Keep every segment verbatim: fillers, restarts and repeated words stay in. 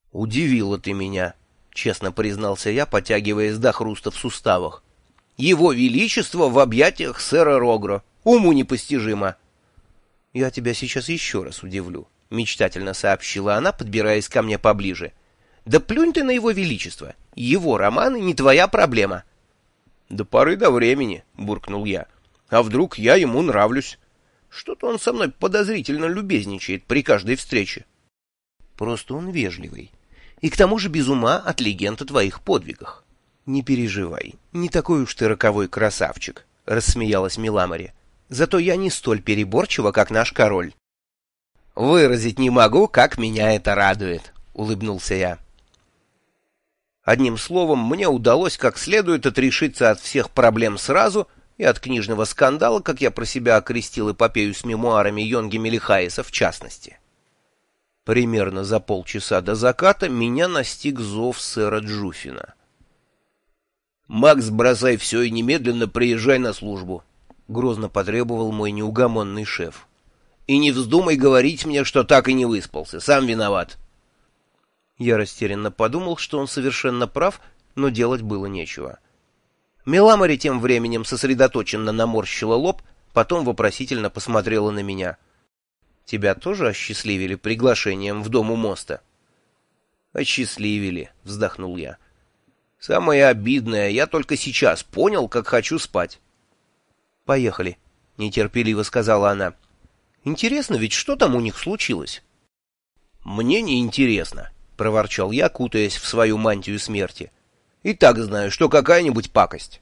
«Удивила ты меня», — честно признался я, потягиваясь до хруста в суставах. «Его Величество в объятиях сэра Рогро. Уму непостижимо». «Я тебя сейчас еще раз удивлю», — мечтательно сообщила она, подбираясь ко мне поближе. «Да плюнь ты на его величество. Его романы не твоя проблема». «До поры до времени», — буркнул я. «А вдруг я ему нравлюсь? Что-то он со мной подозрительно любезничает при каждой встрече». «Просто он вежливый. И к тому же без ума от легенд о твоих подвигах». «Не переживай, не такой уж ты роковой красавчик», — рассмеялась Миламари. «Зато я не столь переборчива, как наш король». «Выразить не могу, как меня это радует», — улыбнулся я. Одним словом, мне удалось как следует отрешиться от всех проблем сразу и от книжного скандала, как я про себя окрестил эпопею с мемуарами Йонги Мелихаеса в частности. Примерно за полчаса до заката меня настиг зов сэра Джуфина. «Макс, бросай все и немедленно приезжай на службу», — грозно потребовал мой неугомонный шеф. «И не вздумай говорить мне, что так и не выспался. Сам виноват». Я растерянно подумал, что он совершенно прав, но делать было нечего. Миламари тем временем сосредоточенно наморщила лоб, потом вопросительно посмотрела на меня. «Тебя тоже осчастливили приглашением в дом у моста?» «Осчастливили», — вздохнул я. «Самое обидное, я только сейчас понял, как хочу спать». «Поехали», — нетерпеливо сказала она. «Интересно ведь, что там у них случилось?» «Мне не интересно», — проворчал я, кутаясь в свою мантию смерти. «И так знаю, что какая-нибудь пакость».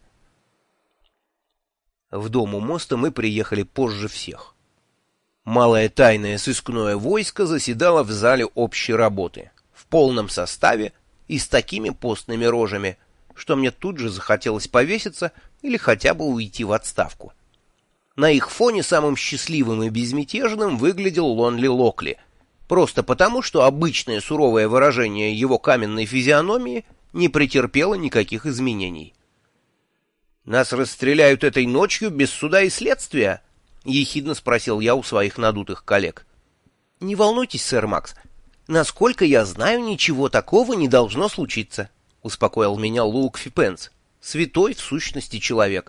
В дом у моста мы приехали позже всех. Малое тайное сыскное войско заседало в зале общей работы, в полном составе и с такими постными рожами, что мне тут же захотелось повеситься или хотя бы уйти в отставку. На их фоне самым счастливым и безмятежным выглядел Лонли Локли, просто потому, что обычное суровое выражение его каменной физиономии не претерпело никаких изменений. «Нас расстреляют этой ночью без суда и следствия?» — ехидно спросил я у своих надутых коллег. «Не волнуйтесь, сэр Макс. Насколько я знаю, ничего такого не должно случиться», — успокоил меня Лук Фипенс, святой в сущности человек.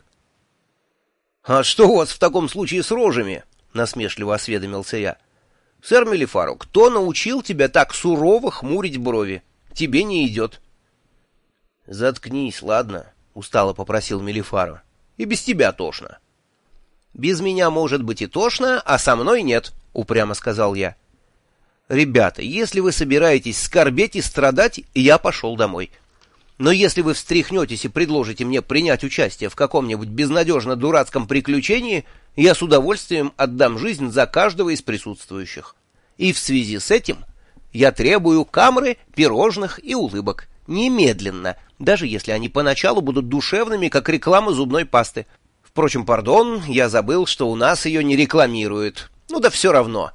«А что у вас в таком случае с рожами?» — насмешливо осведомился я. «Сэр Мелифаро, кто научил тебя так сурово хмурить брови? Тебе не идет». «Заткнись, ладно?» — устало попросил Мелифаро. «И без тебя тошно». «Без меня может быть и тошно, а со мной нет», — упрямо сказал я. «Ребята, если вы собираетесь скорбеть и страдать, я пошел домой. Но если вы встряхнетесь и предложите мне принять участие в каком-нибудь безнадежно дурацком приключении, я с удовольствием отдам жизнь за каждого из присутствующих. И в связи с этим я требую камры, пирожных и улыбок. Немедленно, даже если они поначалу будут душевными, как реклама зубной пасты. Впрочем, пардон, я забыл, что у нас ее не рекламируют. Ну да все равно».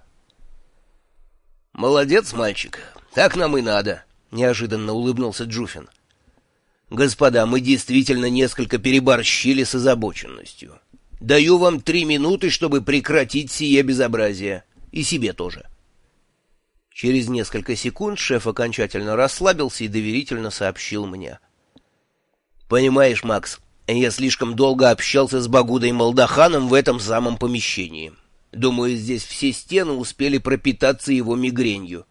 «Молодец, мальчик, так нам и надо», — неожиданно улыбнулся Джуфин. «Господа, мы действительно несколько переборщили с озабоченностью. Даю вам три минуты, чтобы прекратить сие безобразие. И себе тоже». Через несколько секунд шеф окончательно расслабился и доверительно сообщил мне. «Понимаешь, Макс, я слишком долго общался с Багудой Малдаханом в этом самом помещении. Думаю, здесь все стены успели пропитаться его мигренью».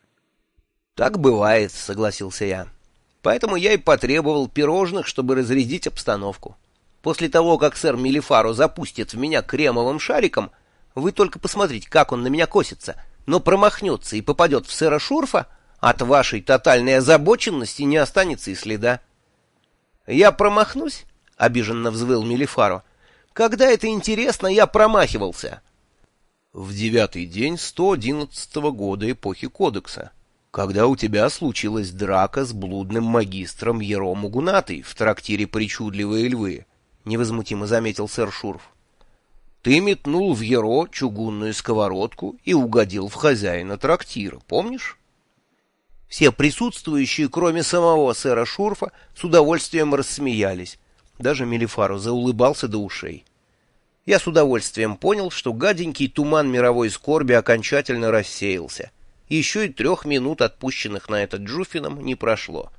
«Так бывает», — согласился я. «Поэтому я и потребовал пирожных, чтобы разрядить обстановку. После того, как сэр Мелифаро запустит в меня кремовым шариком, вы только посмотрите, как он на меня косится, но промахнется и попадет в сэра Шурфа, от вашей тотальной озабоченности не останется и следа». «Я промахнусь?» — обиженно взвыл Мелифаро. «Когда это интересно, я промахивался». «В девятый день сто одиннадцатого года эпохи Кодекса, когда у тебя случилась драка с блудным магистром Еро Мугунатой в трактире «Причудливые львы», — невозмутимо заметил сэр Шурф. «Ты метнул в Еро чугунную сковородку и угодил в хозяина трактира, помнишь?» Все присутствующие, кроме самого сэра Шурфа, с удовольствием рассмеялись. Даже Мелифаро заулыбался до ушей. Я с удовольствием понял, что гаденький туман мировой скорби окончательно рассеялся. Еще и трех минут, отпущенных на это Джуфином, не прошло.